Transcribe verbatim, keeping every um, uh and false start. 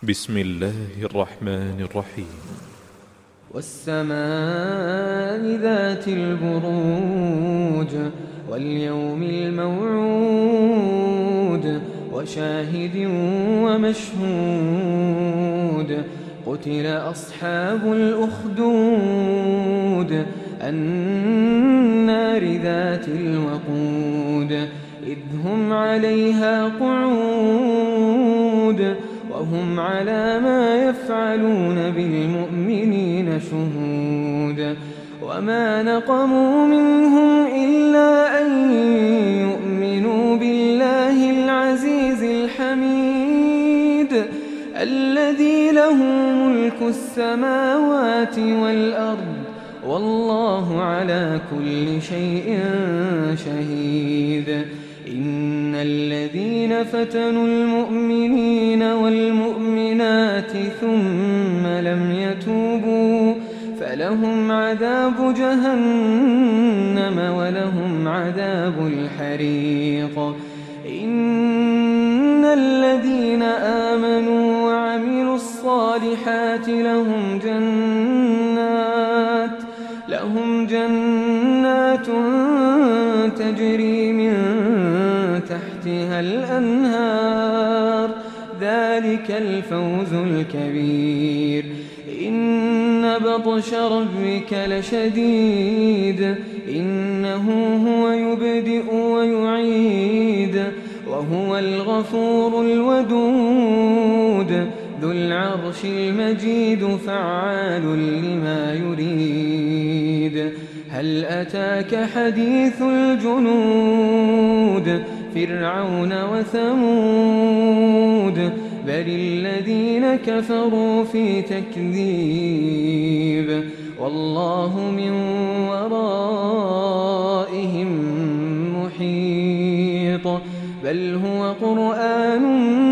بسم الله الرحمن الرحيم. والسماء ذات البروج واليوم الموعود وشاهد ومشهود قتل أصحاب الأخدود النار ذات الوقود إذ هم عليها قعود وهم على ما يفعلون بالمؤمنين شهود وما نقموا منهم إلا أن يؤمنوا بالله العزيز الحميد الذي له ملك السماوات والأرض والله على كل شيء شهيد. إن الذين فتنوا المؤمنين والمؤمنات ثم لم يتوبوا فلهم عذاب جهنم ولهم عذاب الحريق. إن الذين آمنوا وعملوا الصالحات لهم جنات لهم جنات تجري من تحتها الأنهار ذلك الفوز الكبير. إن بطش ربك لشديد إنه هو يبدئ ويعيد وهو الغفور الودود ذو العرش المجيد فعال لما يريد. هل أتاك حديث الجنود فرعون وثمود بل الذين كفروا في تكذيب والله من ورائهم محيط بل هو قرآن